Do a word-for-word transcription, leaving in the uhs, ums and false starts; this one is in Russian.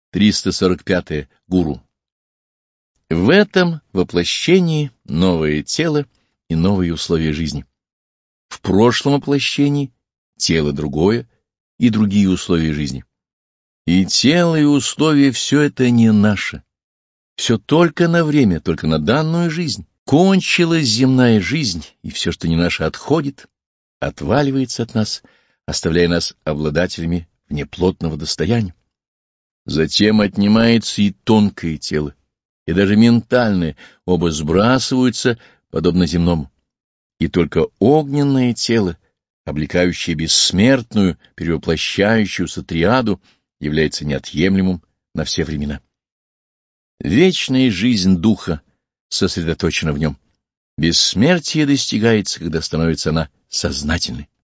триста сорок пятое. Гуру. В этом воплощении новое тело и новые условия жизни. В прошлом воплощении тело другое и другие условия жизни. И тело, и условия — все это не наше. Все только на время, только на данную жизнь. Кончилась земная жизнь, и все, что не наше, отходит, отваливается от нас, оставляя нас обладателями внеплотного достояния. Затем отнимается и тонкое тело, и даже ментальное, оба сбрасываются, подобно земному. И только огненное тело, облекающее бессмертную, перевоплощающуюся триаду, является неотъемлемым на все времена. Вечная жизнь духа сосредоточена в нем. Бессмертие достигается, когда становится она сознательной.